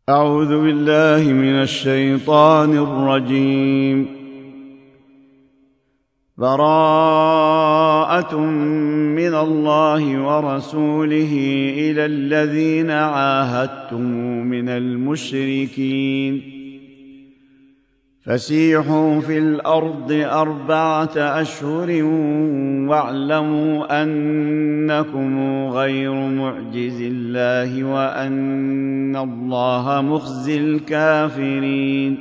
أعوذ بالله من الشيطان الرجيم. براءة من الله ورسوله إلى الذين عاهدتم من المشركين فسيحوا في الأرض 4 أشهر واعلموا أنكم غير معجز الله وأن الله مخزي الكافرين.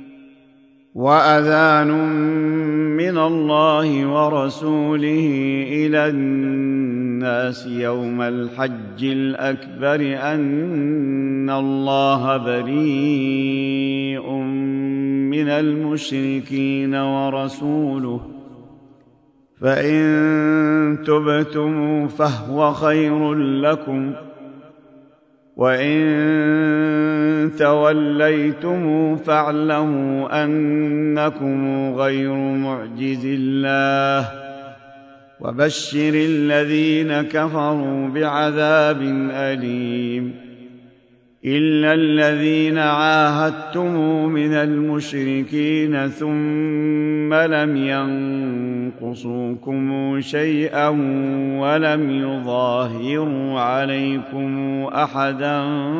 وأذان من الله ورسوله إلى الناس يوم الحج الأكبر أن الله بريء من المشركين ورسوله فإن تبتم فهو خير لكم وإن توليتم فاعلموا أنكم غير معجز الله وبشر الذين كفروا بعذاب أليم. إلا الذين عاهدتم من المشركين ثم لم ينقصوكم شيئا ولم يظاهروا عليكم أحدا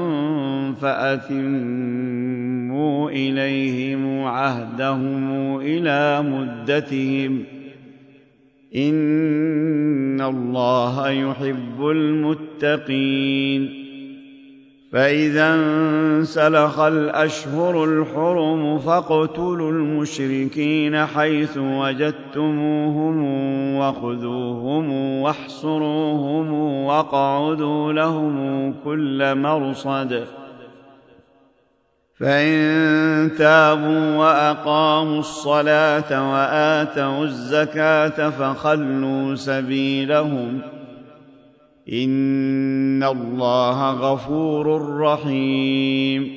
فأتموا إليهم عهدهم إلى مدتهم إن الله يحب المتقين. فإذا انسلخ الأشهر الحرم فاقتلوا المشركين حيث وجدتموهم وخذوهم واحصروهم واقعدوا لهم كل مرصد. فإن تابوا وأقاموا الصلاة وآتوا الزكاة فخلوا سبيلهم إن الله غفور رحيم.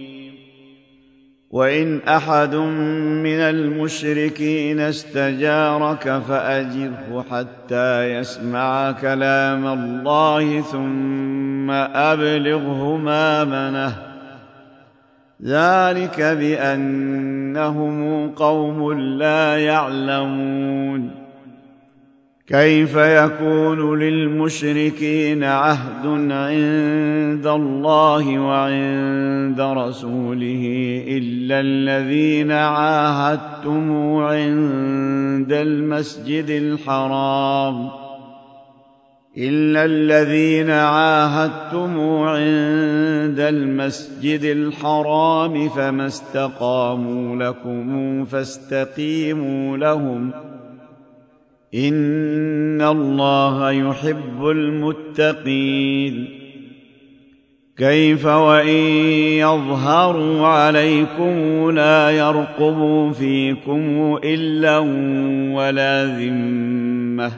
وإن أحد من المشركين استجارك فأجره حتى يسمع كلام الله ثم أبلغه مأمنه ذلك بأنهم قوم لا يعلمون. كيف يكون للمشركين عهد عند الله وعند رسوله إلا الذين عاهدتم عند المسجد الحرام فما استقاموا لكم فاستقيموا لهم إن الله يحب المتقين. كيف وإن يظهروا عليكم لا يرقبوا فيكم إلا ولا ذمة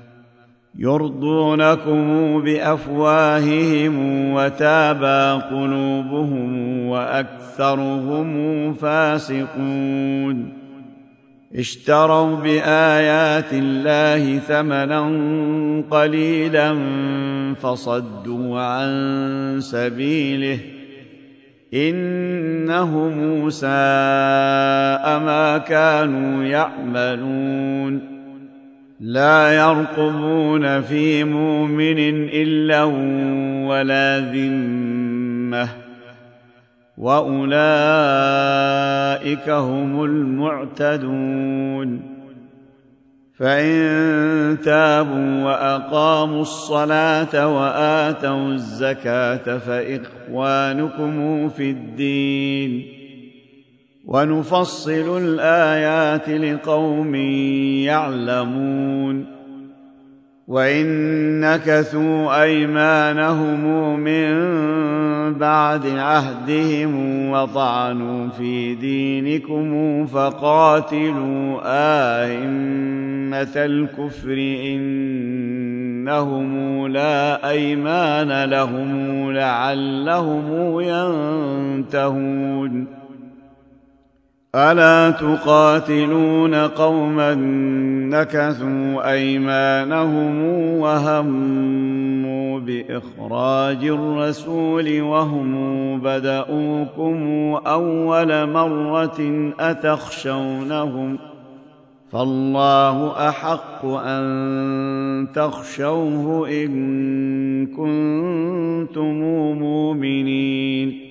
يرضونكم بأفواههم وتابى قلوبهم وأكثرهم فاسقون. اشتروا بآيات الله ثمنا قليلا فصدوا عن سبيله إنهم ساء ما كانوا يعملون. لا يرقبون في مؤمن إلا ولا ذمة وأولئك هم المعتدون. فإن تابوا وأقاموا الصلاة وآتوا الزكاة فإخوانكم في الدين ونفصل الآيات لقوم يعلمون. وإن نكثوا أيمانهم من بعد عهدهم وطعنوا في دينكم فقاتلوا أئمة الكفر إنهم لا أيمان لهم لعلهم ينتهون. ألا تقاتلون قوما نكثوا أيمانهم وهموا بإخراج الرسول وهم بدؤوكم أول مرة أتخشونهم فالله أحق أن تخشوه إن كنتم مؤمنين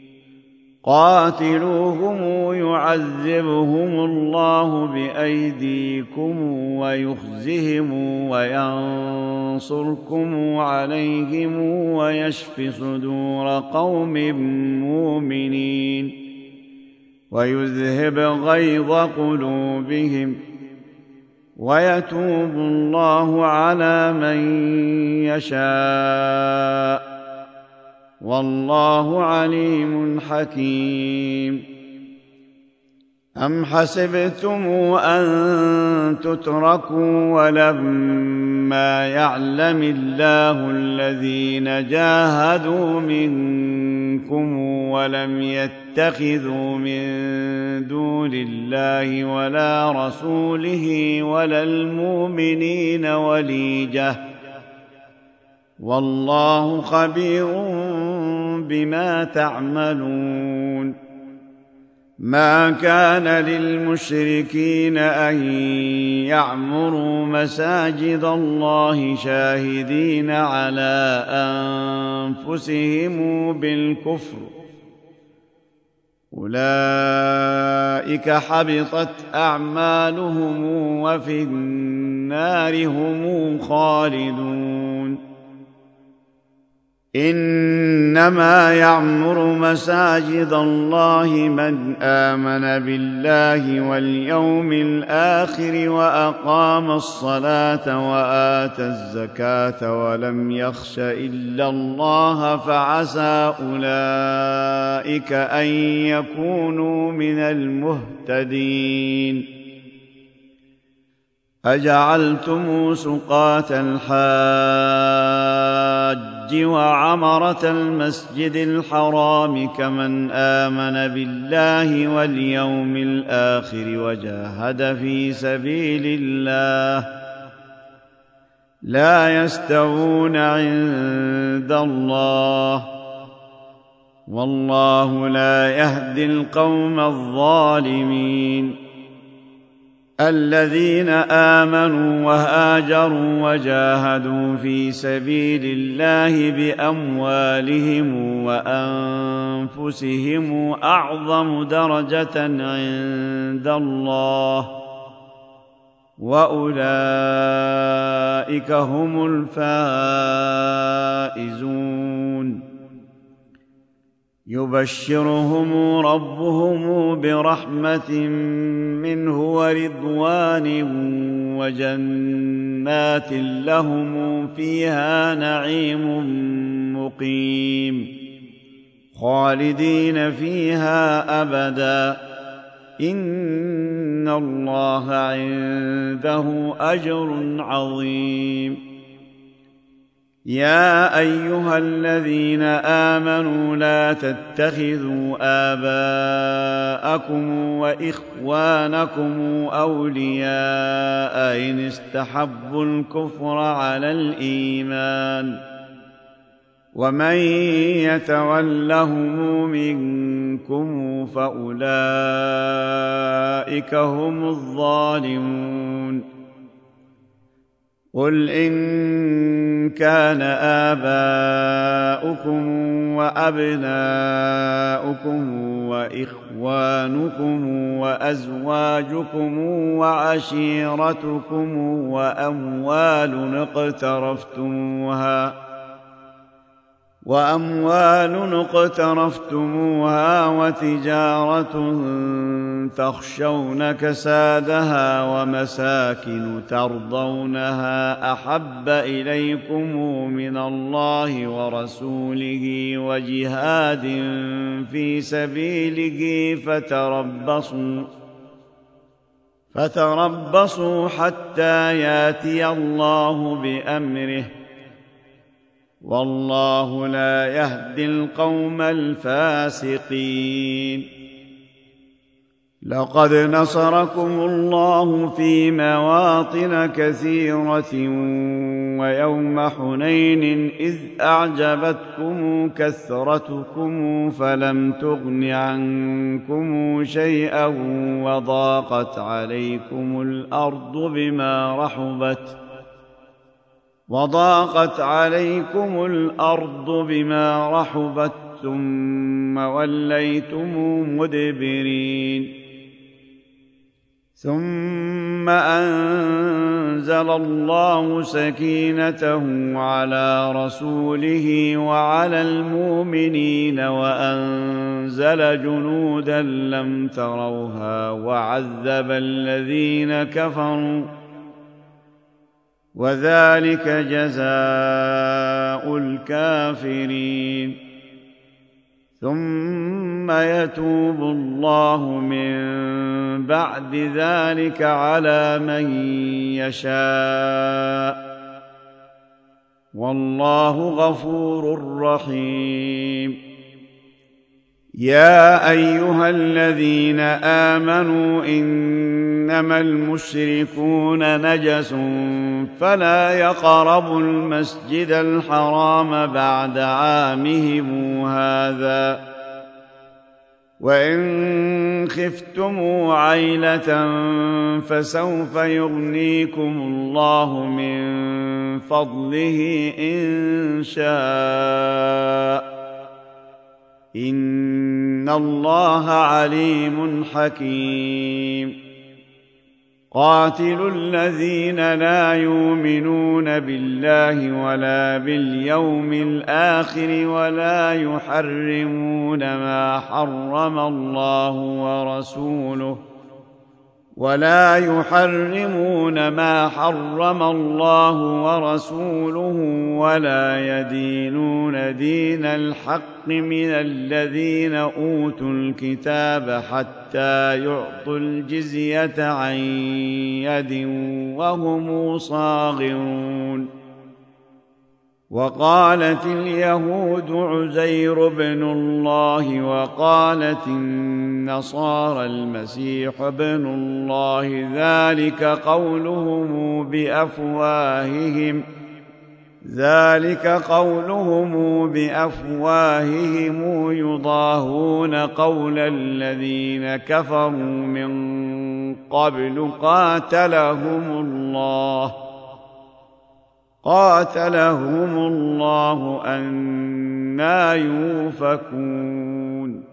قاتلوهم يعذبهم الله بأيديكم ويخزهم وينصركم عليهم ويشف صدور قوم مؤمنين ويذهب غيظ قلوبهم ويتوب الله على من يشاء والله عليم حكيم أم حسبتم أن تتركوا ولما يعلم الله الذين جاهدوا منكم ولم يتخذوا من دون الله ولا رسوله ولا المؤمنين وليجة والله خبير بما تعملون ما كان للمشركين أن يعمروا مساجد الله شاهدين على أنفسهم بالكفر أولئك حبطت أعمالهم وفي النار هم خالدون إنما يعمر مساجد الله من آمن بالله واليوم الآخر وأقام الصلاة وآتى الزكاة ولم يخش إلا الله فعسى أولئك أن يكونوا من المهتدين أجعلتم سقاة الحاج وعمرة المسجد الحرام كمن آمن بالله واليوم الآخر وجاهد في سبيل الله لا يستوون عند الله والله لا يهدي القوم الظالمين الذين آمنوا وهاجروا وجاهدوا في سبيل الله بأموالهم وأنفسهم أعظم درجة عند الله وأولئك هم الفائزون يبشرهم ربهم برحمة منه ورضوان وجنات لهم فيها نعيم مقيم خالدين فيها أبدا إن الله عنده أجر عظيم يا أيها الذين آمنوا لا تتخذوا آباءكم وإخوانكم أولياء إن استحبوا الكفر على الإيمان ومن يتولهم منكم فأولئك هم الظالمون قل إن كان آباؤكم وأبناؤكم وإخوانكم وأزواجكم وعشيرتكم وأموال اقترفتموها وتجارة تخشون كسادها ومساكن ترضونها أحب إليكم من الله ورسوله وجهاد في سبيله فتربصوا حتى ياتي الله بأمره والله لا يهدي القوم الفاسقين لقد نصركم الله في مواطن كثيرة ويوم حنين إذ أعجبتكم كثرتكم فلم تغن عنكم شيئا وضاقت عليكم الأرض بما رحبت ثم وليتم مدبرين ثم أنزل الله سكينته على رسوله وعلى المؤمنين وأنزل جنودا لم تروها وعذب الذين كفروا وذلك جزاء الكافرين ثم يتوب الله من بعد ذلك على من يشاء والله غفور رحيم يا أيها الذين آمنوا إنما المشركون نجس فلا يقربوا المسجد الحرام بعد عامهم هذا وإن خفتم عيلة فسوف يغنيكم الله من فضله إن شاء إن الله عليم حكيم قاتلوا الذين لا يؤمنون بالله ولا باليوم الآخر ولا يحرمون ما حرم الله ورسوله ولا يدينون دين الحق من الذين أوتوا الكتاب حتى يعطوا الجزية عن يد وهم صاغرون وقالت اليهود عزير بن الله وقالت النصارى المسيح ابن الله ذلك قولهم بأفواههم يضاهون قول الذين كفروا من قبل قاتلهم الله أنى يؤفكون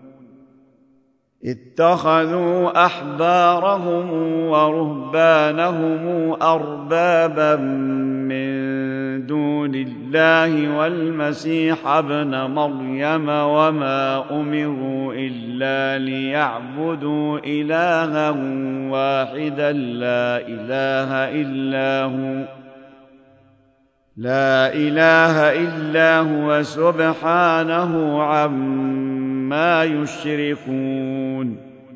اتخذوا أحبارهم ورهبانهم أربابا من دون الله والمسيح ابن مريم وما أمروا إلا ليعبدوا إلها واحدا لا إله إلا هو سبحانه عما يشركون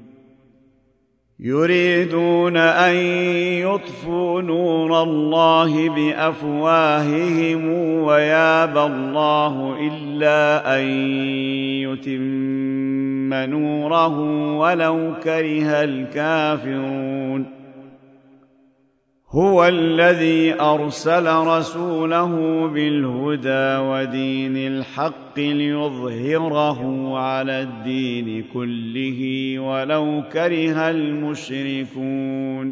يريدون أن يطفئوا نور الله بأفواههم ويابى الله إلا أن يتم نوره ولو كره الكافرون هو الذي أرسل رسوله بالهدى ودين الحق ليظهره على الدين كله ولو كره المشركون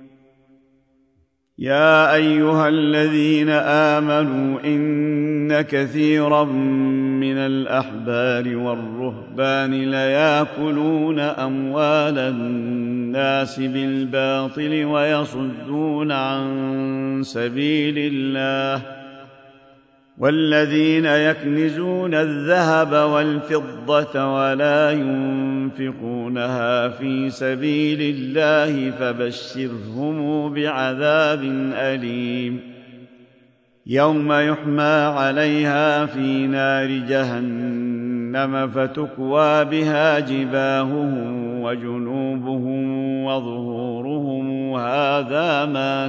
يا أيها الذين آمنوا إن كثيرا من الأحبار والرهبان ليأكلون أموال الناس بالباطل ويصدون عن سبيل الله والذين يكنزون الذهب والفضة ولا ينفقونها في سبيل الله فبشرهم بعذاب أليم يوم يحمى عليها في نار جهنم فتكوى بها جباههم وجنوبهم وظهورهم هذا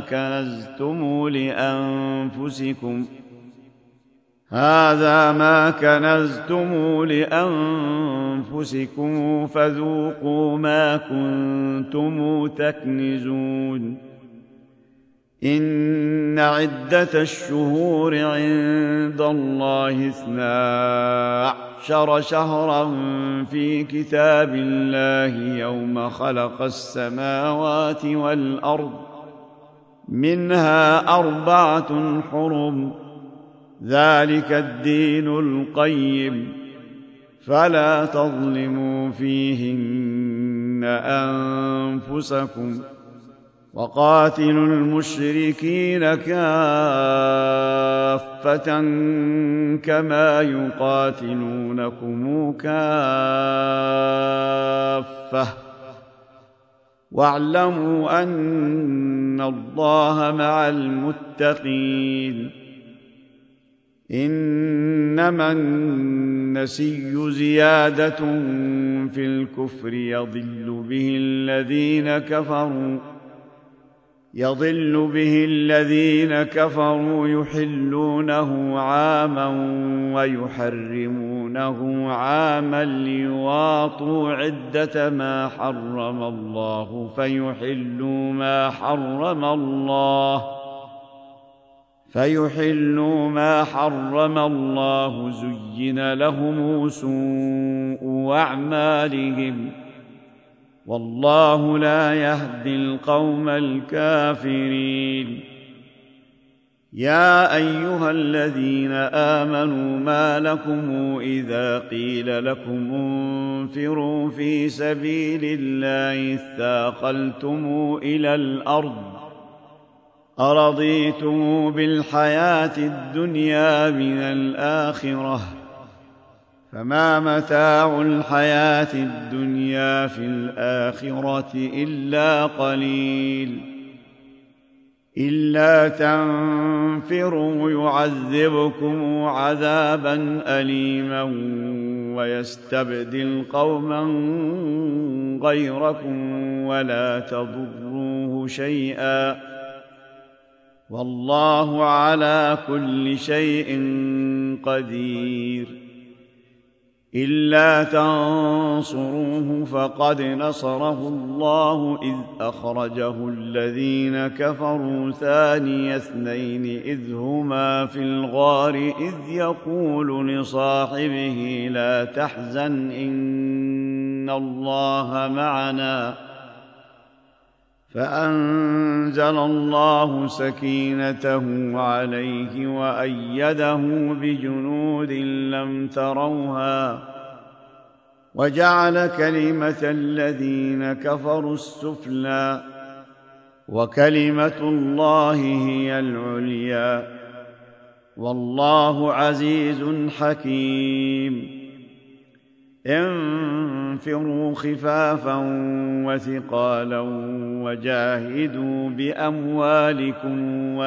ما كنزتم لأنفسكم فذوقوا ما كنتم تكنزون إن عدة الشهور عند الله 12 شهرا في كتاب الله يوم خلق السماوات والأرض منها 4 حرم ذلك الدين القيم فلا تظلموا فيهن أنفسكم وقاتلوا المشركين كافة كما يقاتلونكم كافة واعلموا أن الله مع المتقين إنما النسي زيادة في الكفر يضل به الذين كفروا يحلونه عاما ويحرمونه عاما ليواطوا عدة ما حرم الله فيحلوا ما حرم الله زين لهم سوء أعمالهم والله لا يهدي القوم الكافرين يا أيها الذين آمنوا ما لكم إذا قيل لكم انفروا في سبيل الله اثاقلتم إلى الأرض أرضيتم بالحياة الدنيا من الآخرة فما متاع الحياة الدنيا في الآخرة إلا قليل إلا تنفروا يعذبكم عذابا أليما ويستبدل قوما غيركم ولا تضروه شيئا والله على كل شيء قدير إلا تنصروه فقد نصره الله إذ أخرجه الذين كفروا ثاني اثنين إذ هما في الغار إذ يقول لصاحبه لا تحزن إن الله معنا فأنزل الله سكينته عليه وأيده بجنود لم تروها وجعل كلمة الذين كفروا السفلى وكلمة الله هي العليا والله عزيز حكيم انفروا خفافا وثقالا وجاهدوا بأموالكم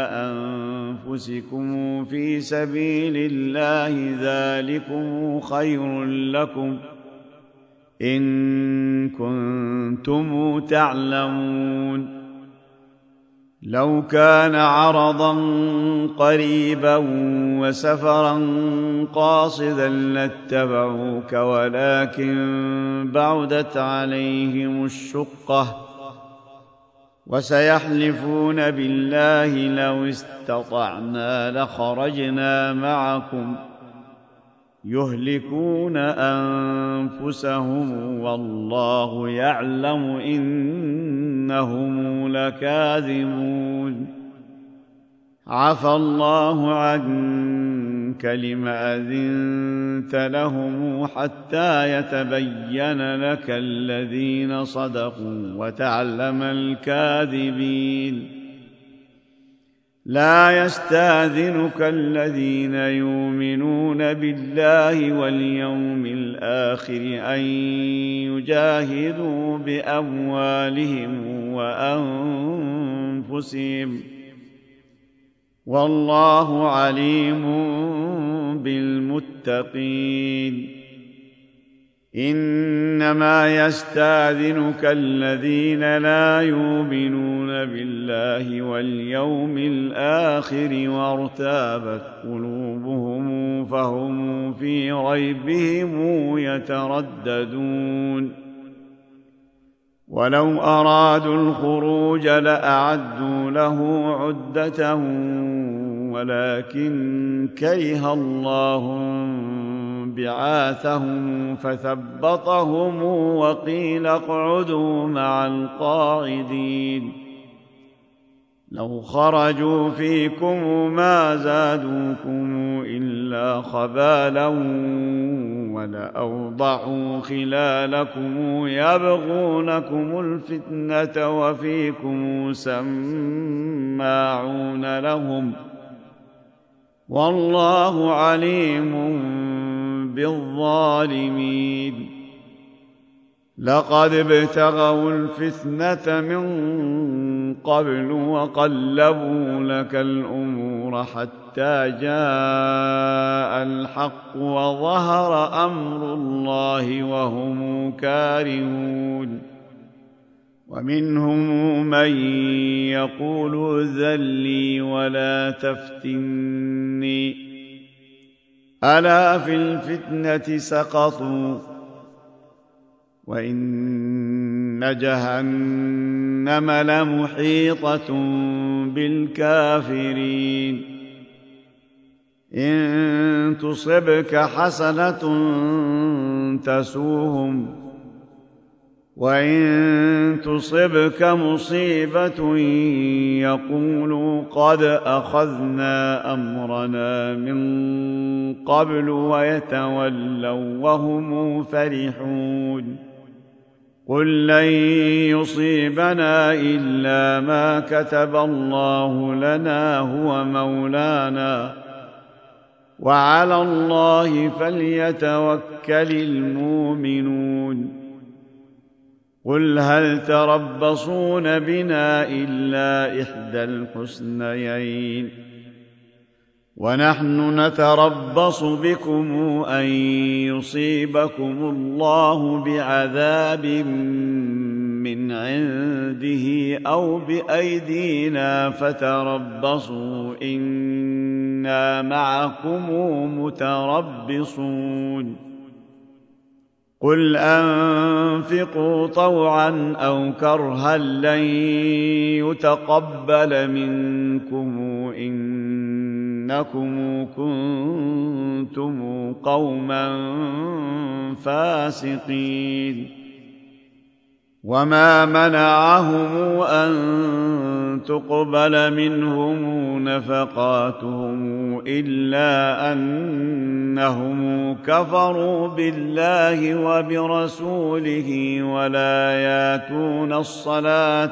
وأنفسكم في سبيل الله ذلكم خير لكم إن كنتم تعلمون لو كان عرضا قريبا وسفرا قاصدا لاتبعوك ولكن بعدت عليهم الشقة وسيحلفون بالله لو استطعنا لخرجنا معكم يهلكون أنفسهم والله يعلم إنهم لكاذبون عفى الله عنك لم أذنت لهم حتى يتبين لك الذين صدقوا وتعلم الكاذبين لا يستأذنك الذين يؤمنون بالله واليوم الآخر أن يجاهدوا بأموالهم وأنفسهم والله عليم بالمتقين إنما يستأذنك الذين لا يؤمنون بالله واليوم الآخر وارتابت قلوبهم فهم في ريبهم يترددون ولو أرادوا الخروج لأعدوا له عدة ولكن كره الله بعاثهم فثبطهم وقيل اقعدوا مع القاعدين لو خرجوا فيكم ما زادوكم إلا خبالا ولأوضعوا خلالكم يبغونكم الفتنة وفيكم سماعون لهم والله عليم بالظالمين لقد ابتغوا الفتنة من قبل وقلبوا لك الأمور حتى جاء الحق وظهر أمر الله وهم كارهون ومنهم من يقول ائذن لي ولا تفتني ألا في الفتنة سقطوا وإن جهنم لمحيطة بالكافرين إن تصبك حسنة تسوهم وإن تصبك مصيبة يقولوا قد أخذنا أمرنا من قبل ويتولوا وهم فرحون قل لن يصيبنا إلا ما كتب الله لنا هو مولانا وعلى الله فليتوكل المؤمنون قل هل تربصون بنا إلا إحدى الحسنيين ونحن نتربص بكم أن يصيبكم الله بعذاب من عنده أو بأيدينا فتربصوا إنا معكم متربصون قل أنفقوا طوعا أو كرها لن يتقبل منكم إنكم كنتم قوما فاسقين وما منعهم أن تقبل منهم نفقاتهم إلا أنهم كفروا بالله وبرسوله ولا ياتون الصلاة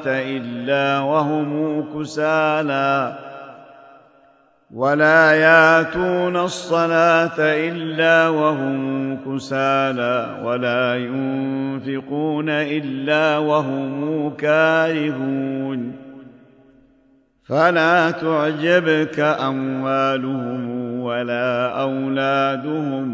إلا وهم كسالى ولا ينفقون إلا وهم كارهون فلا تعجبك أموالهم ولا أولادهم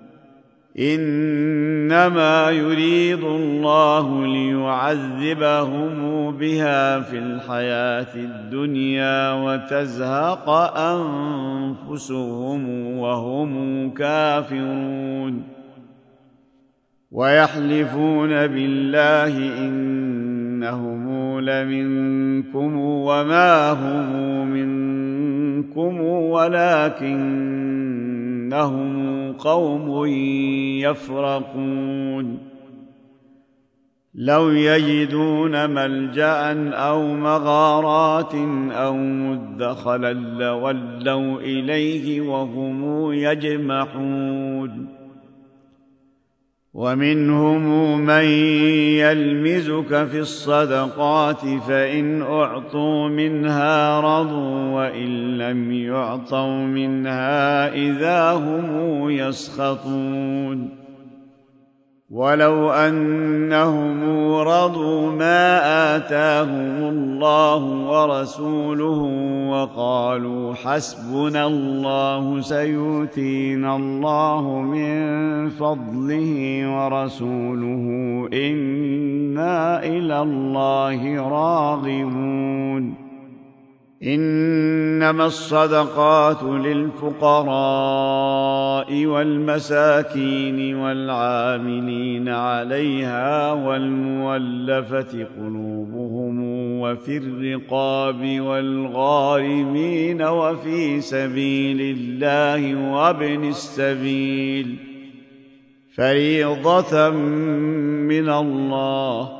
إنما يريد الله ليعذبهم بها في الحياة الدنيا وتزهق أنفسهم وهم كافرون ويحلفون بالله إنهم لمنكم وما هم منكم ولكنهم قوم يفرقون لو يجدون ملجأ أو مغارات أو مدخلا لولوا إليه وهم يجمحون ومنهم من يلمزك في الصدقات فإن أعطوا منها رضوا وإن لم يعطوا منها إذا هم يسخطون ولو أنهم رضوا ما آتاهم الله ورسوله وقالوا حسبنا الله سيؤتينا الله من فضله ورسوله إنا إلى الله راغبون إنما الصدقات للفقراء والمساكين والعاملين عليها والمولفة قلوبهم وفي الرقاب والغارمين وفي سبيل الله وابن السبيل فريضة من الله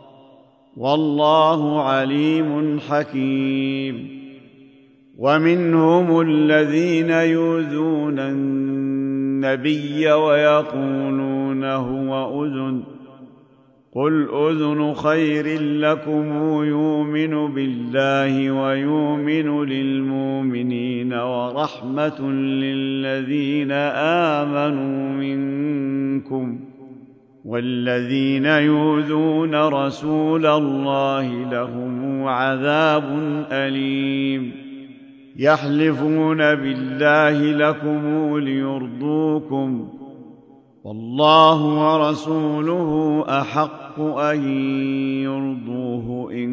والله عليم حكيم. ومنهم الذين يؤذون النبي ويقولون هو أذن قل أذن خير لكم يؤمن بالله ويؤمن للمؤمنين ورحمة للذين آمنوا منكم والذين يؤذون رسول الله لهم عذاب أليم. يحلفون بالله لكم ليرضوكم والله ورسوله أحق أن يرضوه إن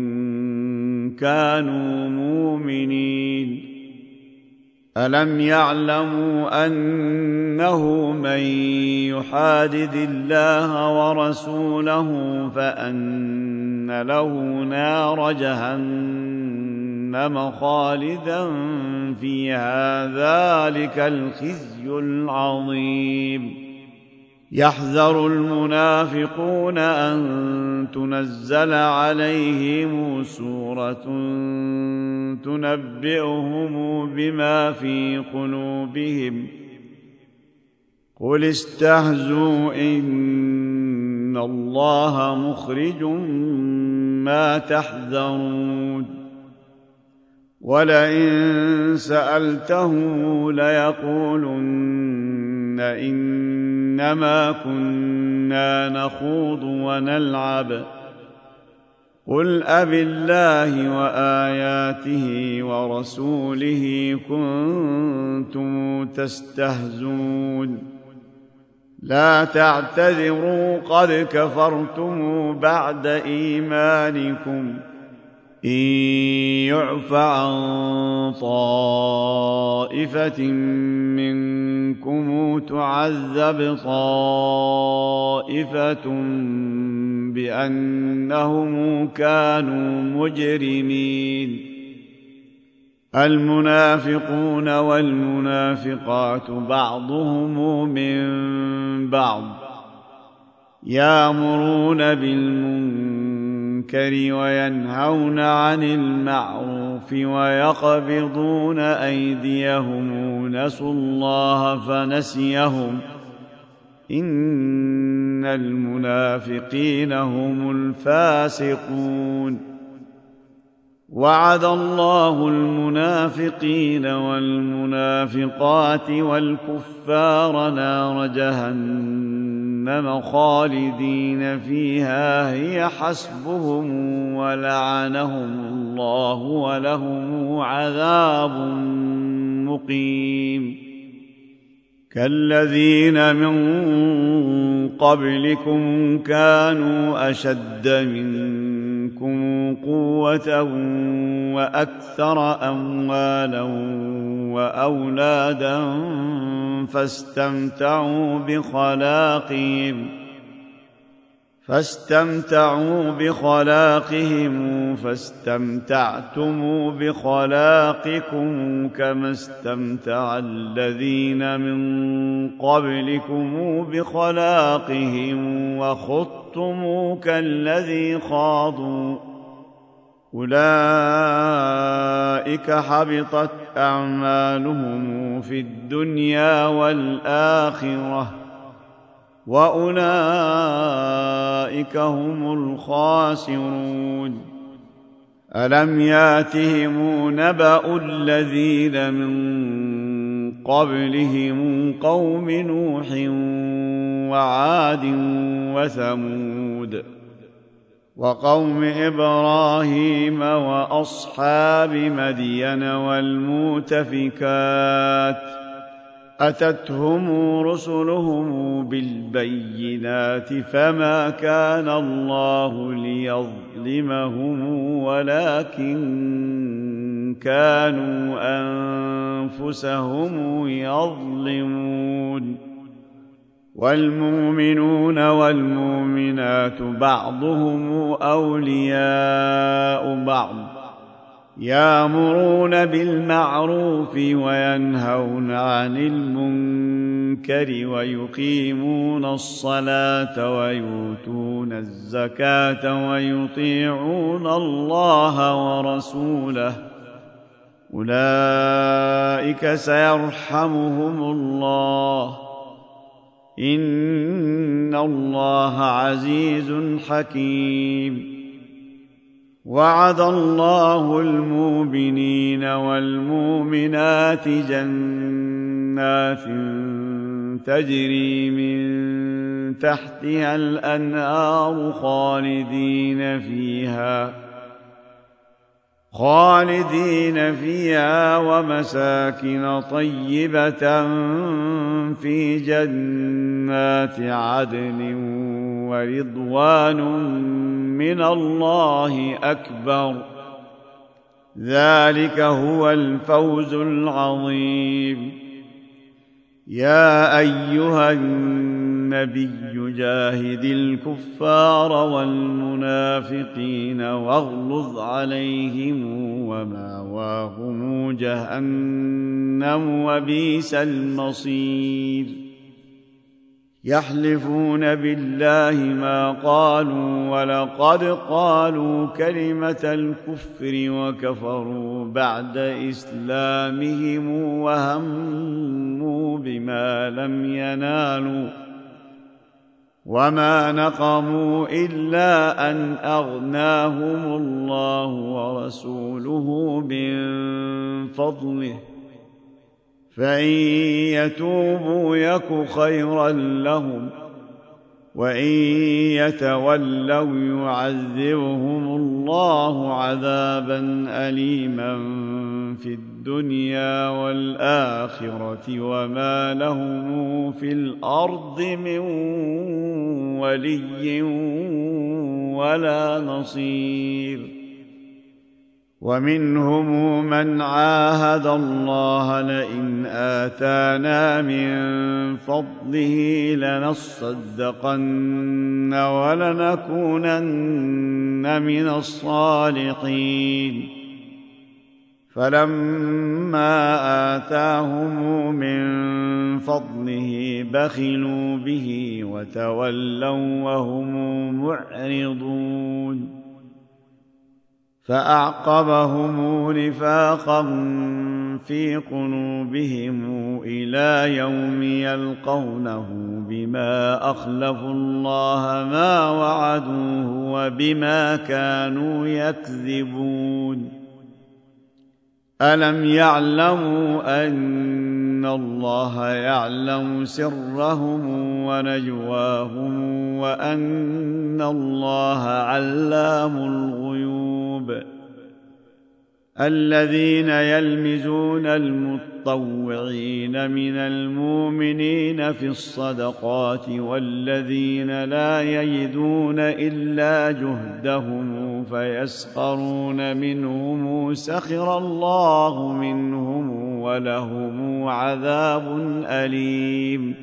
كانوا مؤمنين. ألم يعلموا أنه من يحادد الله ورسوله فأن له نار جهنم خالدا فيها ذلك الخزي العظيم. يحذر المنافقون أن تنزل عليهم سورة تنبئهم بما في قلوبهم قل استهزوا إن الله مخرج ما تحذرون. ولئن سألتهم ليقولن إنما كنا نخوض ونلعب قل أبالله وآياته ورسوله كنتم تستهزون لا تعتذروا قد كفرتم بعد إيمانكم إن يعف عن طائفة منكم تعذب طائفة بأنهم كانوا مجرمين. المنافقون والمنافقات بعضهم من بعض يأمرون بالمنكر وينهون عن المعروف ويقبضون أيديهم نسوا الله فنسيهم إن المنافقين هم الفاسقون. وعد الله المنافقين والمنافقات والكفار نار جهنم خالدين فيها هي حسبهم ولعنهم الله ولهم عذاب مقيم. كالذين من قبلكم كانوا أشد منكم قوة وأكثر أموالا وأولادا فاستمتعوا بخلاقهم فاستمتعتم بخلاقكم كما استمتع الذين من قبلكم بخلاقهم وخضتم كالذي خاضوا أولئك حبطت أعمالهم في الدنيا والآخرة وأولئك هم الخاسرون. ألم ياتهم نبأ الذين من قبلهم قوم نوح وعاد وثمود وقوم إبراهيم وأصحاب مدين والمؤتفكات أتتهم رسلهم بالبينات فما كان الله ليظلمهم ولكن كانوا أنفسهم يظلمون والمؤمنون والمؤمنات بعضهم أولياء بعض يأمرون بالمعروف وينهون عن المنكر ويقيمون الصلاة ويؤتون الزكاة ويطيعون الله ورسوله أولئك سيرحمهم الله إن الله عزيز حكيم وعد الله المؤمنين والمؤمنات جنات تجري من تحتها الأنهار خالدين فيها ومساكن طيبة في جنات عدن ورضوان من الله أكبر ذلك هو الفوز العظيم يا أيها النبي جاهد الكفار والمنافقين واغلظ عليهم ومأواهم جهنم وبئس المصير يحلفون بالله ما قالوا ولقد قالوا كلمة الكفر وكفروا بعد إسلامهم وهموا بما لم ينالوا وما نقموا إلا أن أغناهم الله ورسوله من فضله فإن يتوبوا يك خيرا لهم وإن يتولوا يعذبهم الله عذابا أليما في الدنيا والآخرة وما لهم في الأرض من ولي ولا نصير ومنهم من عاهد الله لئن آتانا من فضله لنصدقن ولنكونن من الصالحين فلما آتاهم من فضله بخلوا به وتولوا وهم معرضون فأعقبهم نفاقا في قلوبهم إلى يوم يلقونه بما أخلفوا الله ما وعدوه وبما كانوا يكذبون ألم يعلموا أن الله يعلم سرهم ونجواهم وأن الله علام الغيوب الذين يلمزون المطوعين من المؤمنين في الصدقات والذين لا يجدون إلا جهدهم فيسخرون منهم سخر الله منهم ولهم عذاب أليم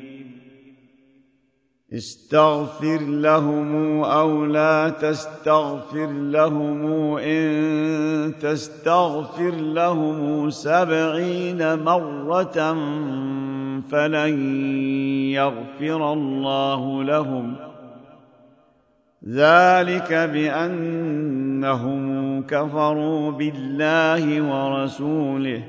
استغفر لهم أو لا تستغفر لهم إن تستغفر لهم 70 مرة فلن يغفر الله لهم ذلك بأنهم كفروا بالله ورسوله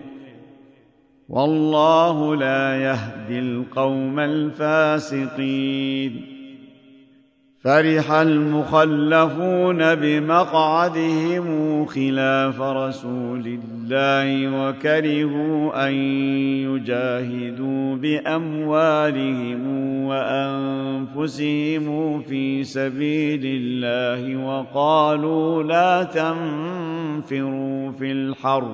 والله لا يهدي القوم الفاسقين فرح المخلفون بمقعدهم خلاف رسول الله وكرهوا أن يجاهدوا بأموالهم وأنفسهم في سبيل الله وقالوا لا تنفروا في الحر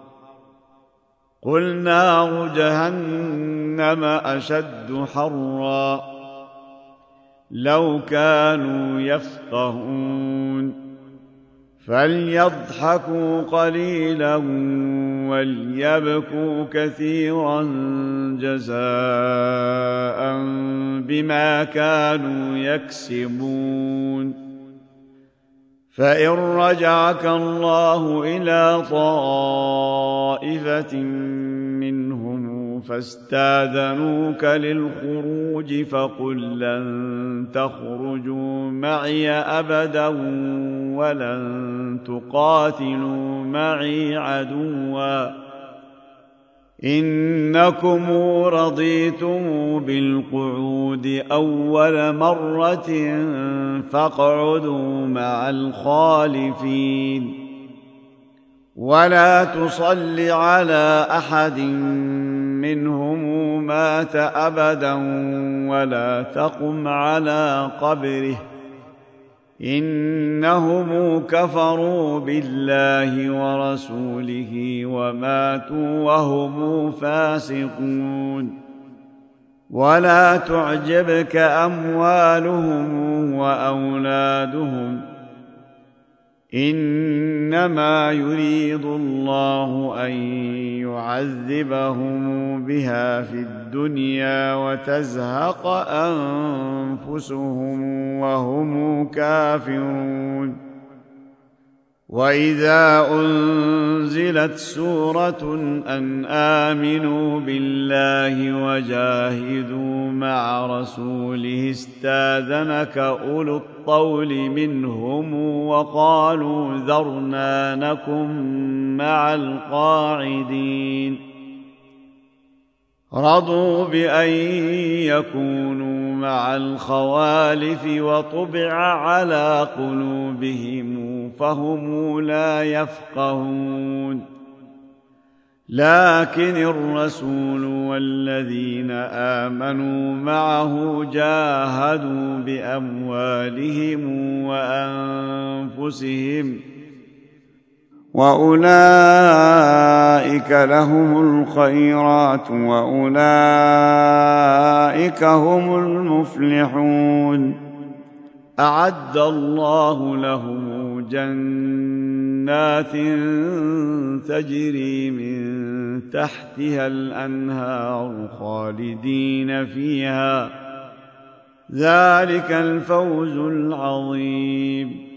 قل نار جهنم أشد حرا لو كانوا يفقهون فليضحكوا قليلا وليبكوا كثيرا جزاء بما كانوا يكسبون. فإن رجعك الله إلى طائفة منهم فاستاذنوك للخروج فقل لن تخرجوا معي أبدا ولن تقاتلوا معي عدوا إنكم رضيتم بالقعود أول مرة فاقعدوا مع الخالفين. ولا تصل على أحد منهم مات أبدا ولا تقم على قبره إنهم كفروا بالله ورسوله وماتوا وهم فاسقون. ولا تعجبك أموالهم وأولادهم إنما يريد الله أن يعذبهم بها في الدنيا وتزهق أنفسهم وهم كافرون. وإذا أنزلت سورة أن آمنوا بالله وجاهدوا مع رسوله استاذنك أولو الطول منهم وقالوا ذرنا نكن مع القاعدين. رضوا بأن يكونوا مع الخوالف وطبع على قلوبهم فهم لا يفقهون. لكن الرسول والذين آمنوا معه جاهدوا بأموالهم وأنفسهم وأولئك لهم الخيرات وأولئك هم المفلحون. أعد الله لهم جنات تجري من تحتها الأنهار خالدين فيها ذلك الفوز العظيم.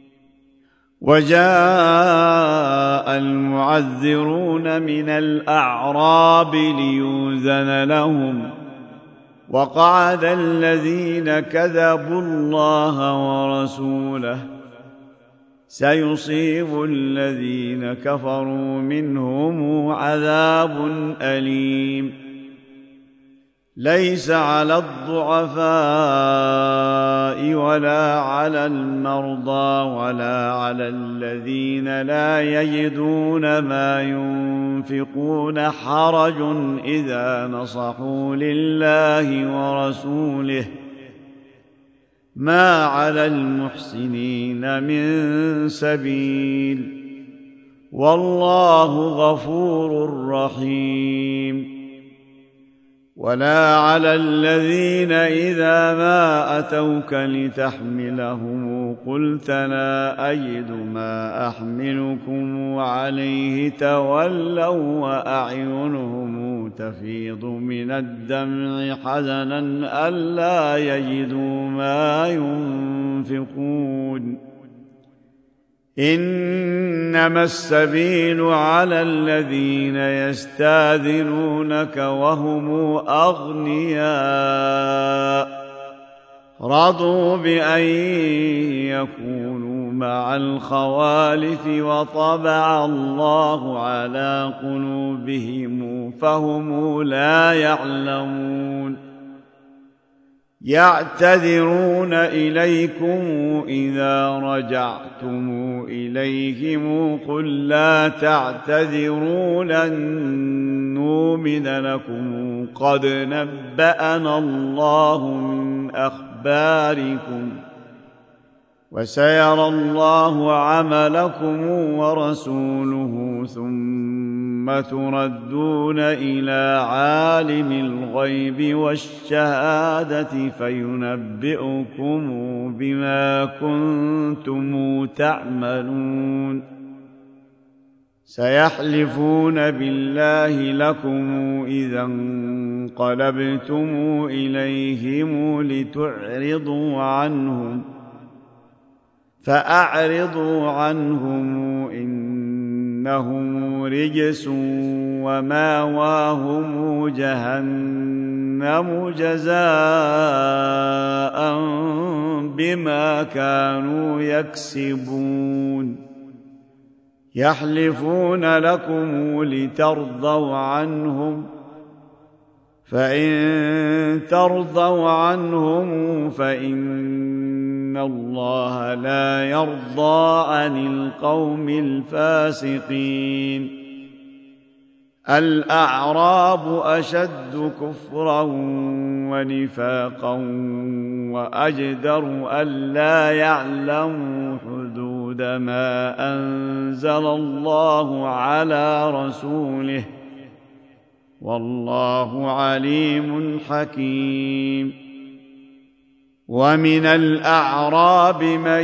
وجاء المعذرون من الأعراب ليؤذن لهم وقعد الذين كذبوا الله ورسوله سيصيب الذين كفروا منهم عذاب أليم. ليس على الضعفاء ولا على المرضى ولا على الذين لا يجدون ما ينفقون حرج إذا نصحوا لله ورسوله ما على المحسنين من سبيل والله غفور رحيم. ولا على الذين إذا ما أتوك لتحملهم قلت لا أجد ما أحملكم عليه تولوا وأعينهم تفيض من الدمع حزنا ألا يجدوا ما ينفقون. إنما السبيل على الذين يستاذنونك وهم أغنياء رضوا بأن يكونوا مع الخوالف وطبع الله على قلوبهم فهم لا يعلمون. يعتذرون إليكم إذا رجعتم إليهم قل لا تعتذروا لن نؤمن لكم قد نبأنا الله من أخباركم وسيرى الله عملكم ورسوله ثم ثم تردون إلى عالم الغيب والشهادة فينبئكم بما كنتم تعملون سيحلفون بالله لكم إذا انقلبتم إليهم لتعرضوا عنهم فأعرضوا عنهم إنهم رجس وماواهم جهنم جزاء بما كانوا يكسبون يحلفون لكم لترضوا عنهم فإن ترضوا عنهم فإن الله لا يرضى عن القوم الفاسقين الأعراب أشد كفرا ونفاقا وأجدر ألا يعلموا حدود ما أنزل الله على رسوله والله عليم حكيم ومن الأعراب من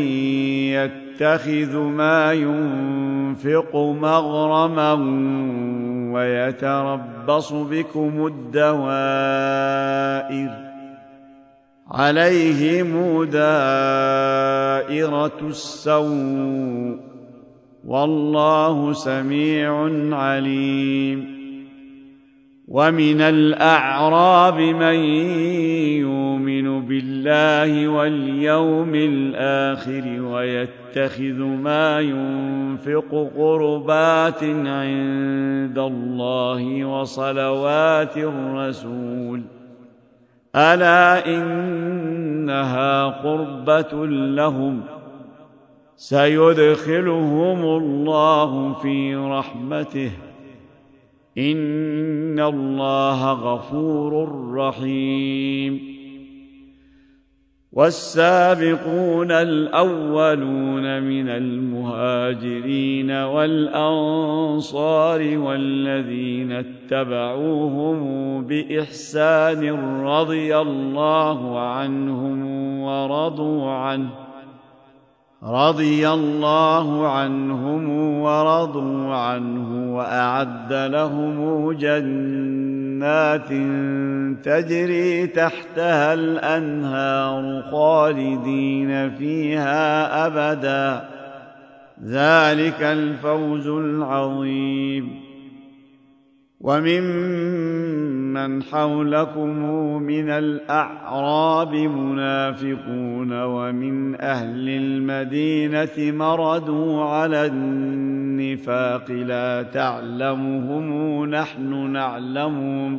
يتخذ ما ينفق مغرما ويتربص بكم الدوائر عليهم دائرة السوء والله سميع عليم ومن الأعراب من يؤمن بالله واليوم الآخر ويتخذ ما ينفق قربات عند الله وصلوات الرسول ألا إنها قربة لهم سيدخلهم الله في رحمته إن الله غفور رحيم والسابقون الأولون من المهاجرين والأنصار والذين اتبعوهم بإحسان رضي الله عنهم ورضوا عنه وأعد لهم جنات تجري تحتها الأنهار خالدين فيها أبدا ذلك الفوز العظيم وممن حولكم من الأعراب منافقون ومن أهل المدينة مردوا على النفاق لا تعلمهم نحن نعلمهم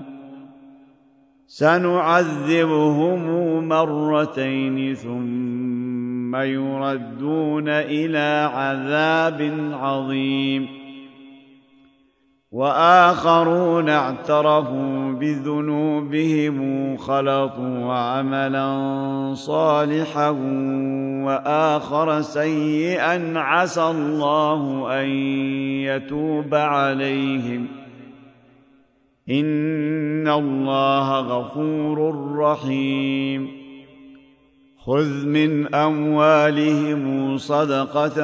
سنعذبهم مرتين ثم يردون إلى عذاب عظيم وآخرون اعترفوا بذنوبهم خلطوا عملا صالحا وآخر سيئا عسى الله أن يتوب عليهم إن الله غفور رحيم خذ من أموالهم صدقة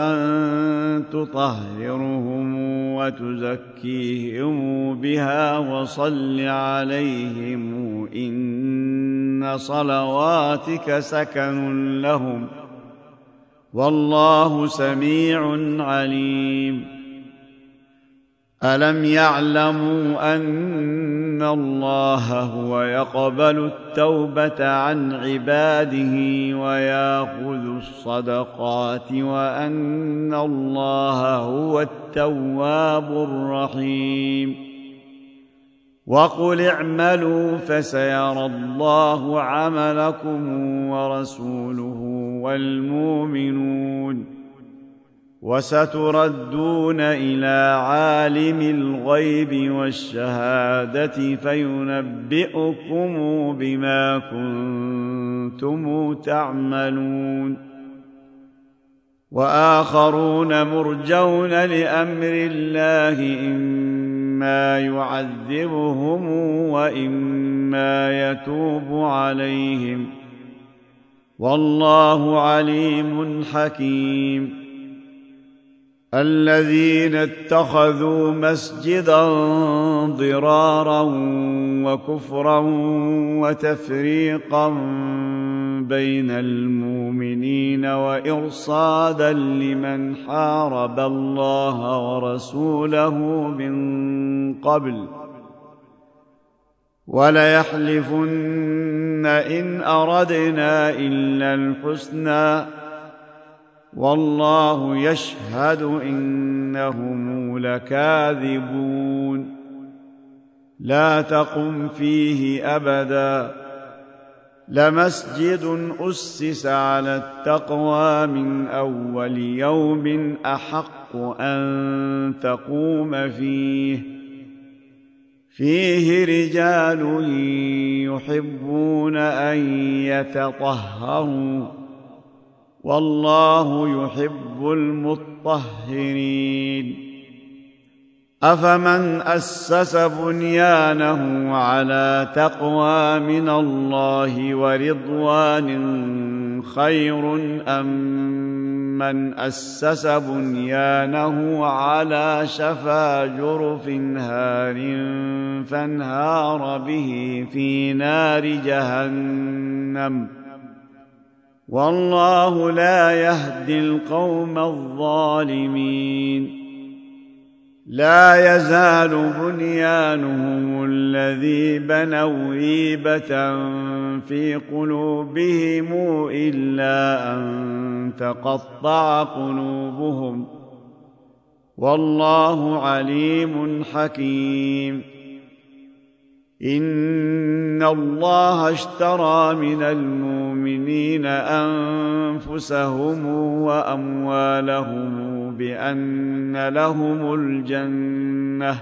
تطهرهم وتزكيهم بها وصل عليهم إن صلواتك سكن لهم والله سميع عليم ألم يعلموا أن الله هو يقبل التوبة عن عباده ويأخذ الصدقات وأن الله هو التواب الرحيم وقل اعملوا فسيرى الله عملكم ورسوله والمؤمنون وستردون إلى عالم الغيب والشهادة فينبئكم بما كنتم تعملون وآخرون مرجون لأمر الله إما يعذبهم وإما يتوب عليهم والله عليم حكيم الذين اتخذوا مسجدا ضرارا وكفرا وتفريقا بين المؤمنين وإرصادا لمن حارب الله ورسوله من قبل وليحلفن إن أردنا إلا الحسنى والله يشهد إنهم لكاذبون لا تقم فيه أبدا لمسجد أسس على التقوى من أول يوم أحق أن تقوم فيه رجال يحبون أن يتطهروا والله يحب المطهرين أفمن أسس بنيانه على تقوى من الله ورضوان خير أم من أسس بنيانه على شفا جرف هار فانهار به في نار جهنم والله لا يهدي القوم الظالمين لا يزال بنيانهم الذي بنوا ريبة في قلوبهم إلا أن تقطع قلوبهم والله عليم حكيم إن الله اشترى من المؤمنين أنفسهم وأموالهم بأن لهم الجنة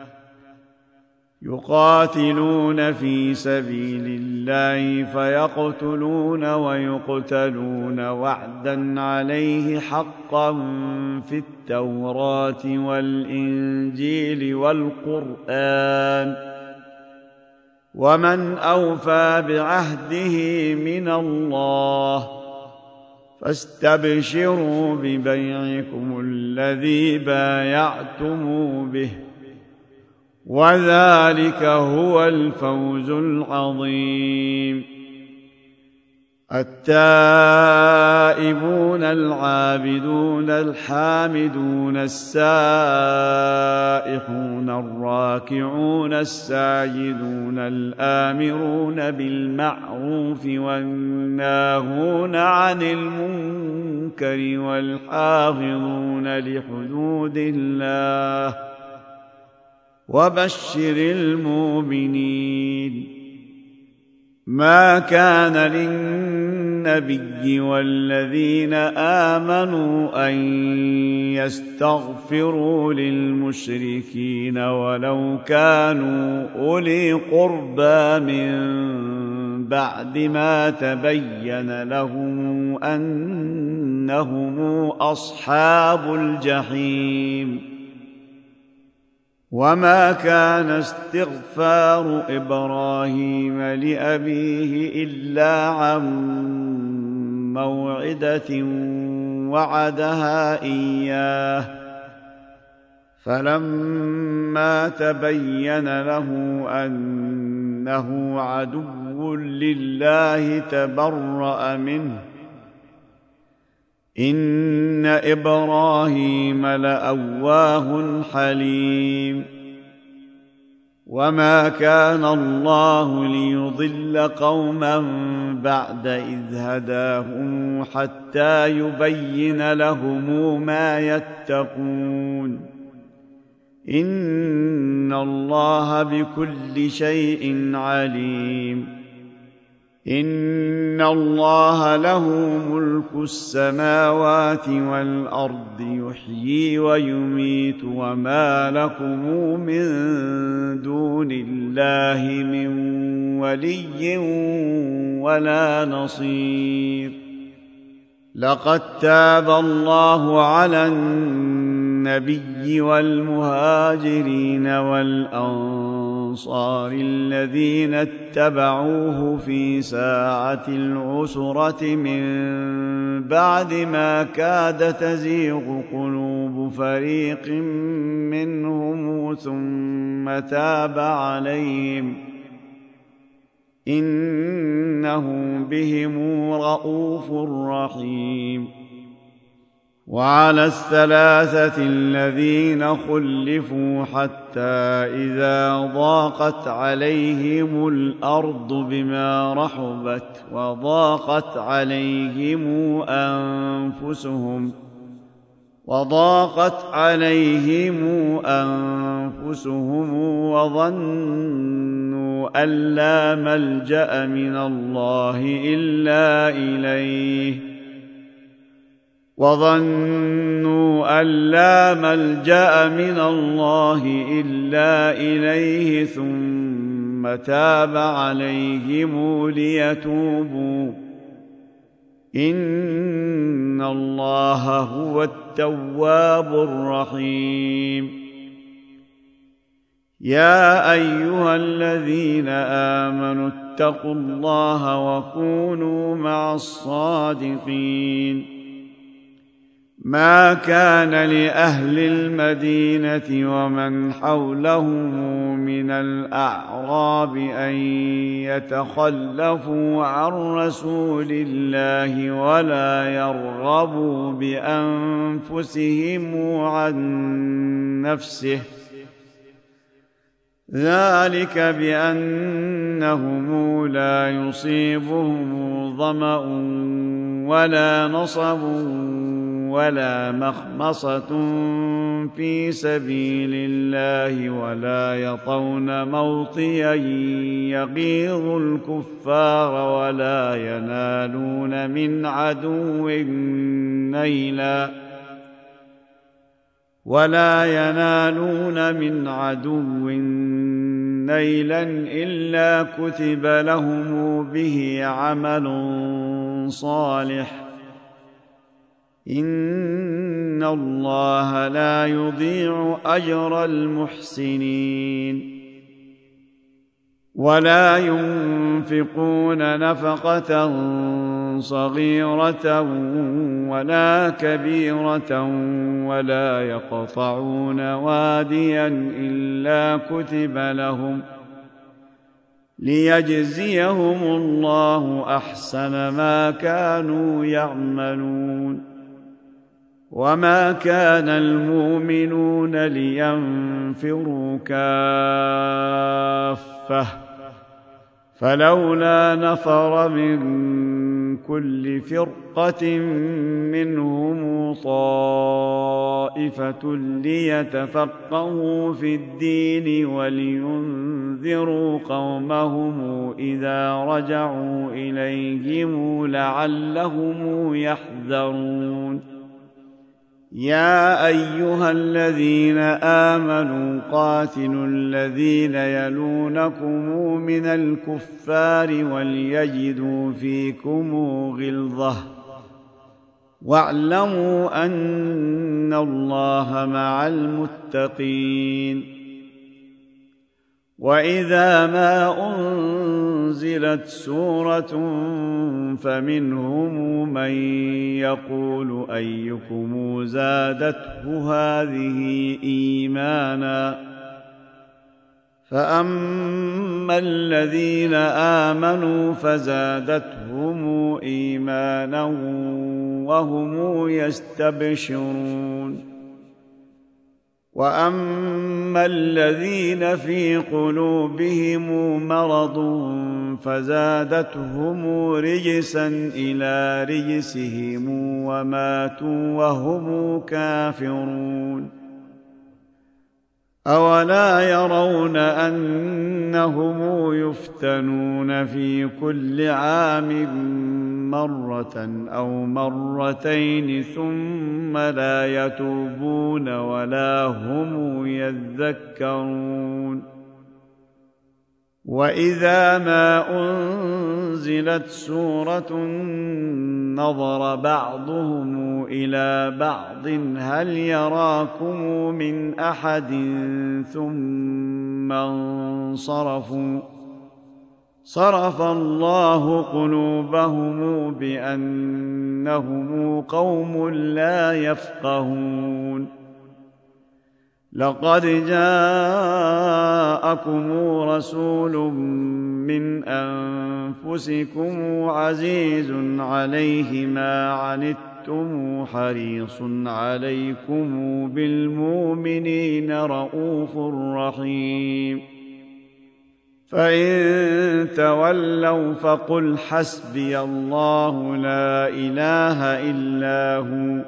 يقاتلون في سبيل الله فيقتلون ويقتلون وعدا عليه حقا في التوراة والإنجيل والقرآن ومن أوفى بعهده من الله فاستبشروا ببيعكم الذي بايعتم به وذلك هو الفوز العظيم التائبون العابدون الحامدون السائحون الراكعون الساجدون الآمرون بالمعروف والناهون عن المنكر والحافظون لحدود الله وبشر المؤمنين ما كان للنبي والذين آمنوا أن يستغفروا للمشركين ولو كانوا أولي قربى من بعد ما تبين لهم أنهم أصحاب الجحيم وما كان استغفار إبراهيم لأبيه إلا عن موعدة وعدها إياه فلما تبين له أنه عدو لله تبرأ منه إن إبراهيم لأواه حليم وما كان الله ليضل قوما بعد إذ هداهم حتى يبين لهم ما يتقون إن الله بكل شيء عليم إن الله له ملك السماوات والأرض يحيي ويميت وما لكم من دون الله من ولي ولا نصير لقد تاب الله على النبي والمهاجرين والأنصار الذين اتبعوه في ساعة العسرة من بعد ما كاد تزيغ قلوب فريق منهم ثم تاب عليهم إنه بهم رءوف رحيم. وعلى الثلاثة الذين خلفوا حتى إذا ضاقت عليهم الأرض بما رحبت وضاقت عليهم أنفسهم وظنوا أن لا ملجأ من الله إلا إليه ثم تاب عليهم ليتوبوا إن الله هو التواب الرحيم. يا أيها الذين آمنوا اتقوا الله وكونوا مع الصادقين. ما كان لأهل المدينة ومن حولهم من الأعراب أن يتخلفوا عن رسول الله ولا يرغبوا بأنفسهم عن نفسه، ذلك بأنهم لا يصيبهم ظمأ ولا نصب ولا مخمصة في سبيل الله ولا يطون موطئا يغيظ الكفار ولا ينالون من عدو نيلا إلا كتب لهم به عمل صالح إن الله لا يضيع أجر المحسنين. ولا ينفقون نفقة صغيرة ولا كبيرة ولا يقطعون واديا إلا كتب لهم ليجزيهم الله أحسن ما كانوا يعملون. وما كان المؤمنون لينفروا كافة فلولا نفر من كل فرقة منهم طائفة ليتفقهوا في الدين ولينذروا قومهم إذا رجعوا إليهم لعلهم يحذرون. يا أيها الذين آمنوا قاتلوا الذين يلونكم من الكفار وليجدوا فيكم غلظة واعلموا أن الله مع المتقين. وإذا ما أنزلت سورة فمنهم من يقول أيكم زادته هذه إيمانا فأما الذين آمنوا فزادتهم إيمانا وهم يستبشرون. وأما الذين في قلوبهم مرض فزادتهم رجسا إلى رجسهم وماتوا وهم كافرون. أولا يرون أنهم يفتنون في كل عام مرة أو مرتين ثم لا يتوبون ولا هم يذكرون. وإذا ما أنزلت سورة نظر بعضهم إلى بعض هل يراكم من أحد ثم انصرفوا صرف الله قلوبهم بأنهم قوم لا يفقهون لقد جاءكم رسول من أنفسكم عزيز عليه ما عنتم حريص عليكم بالمؤمنين رءوف رحيم فإن تولوا فقل حسبي الله لا إله إلا هو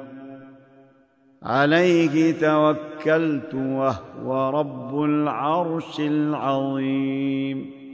عليه توكلت وهو رب العرش العظيم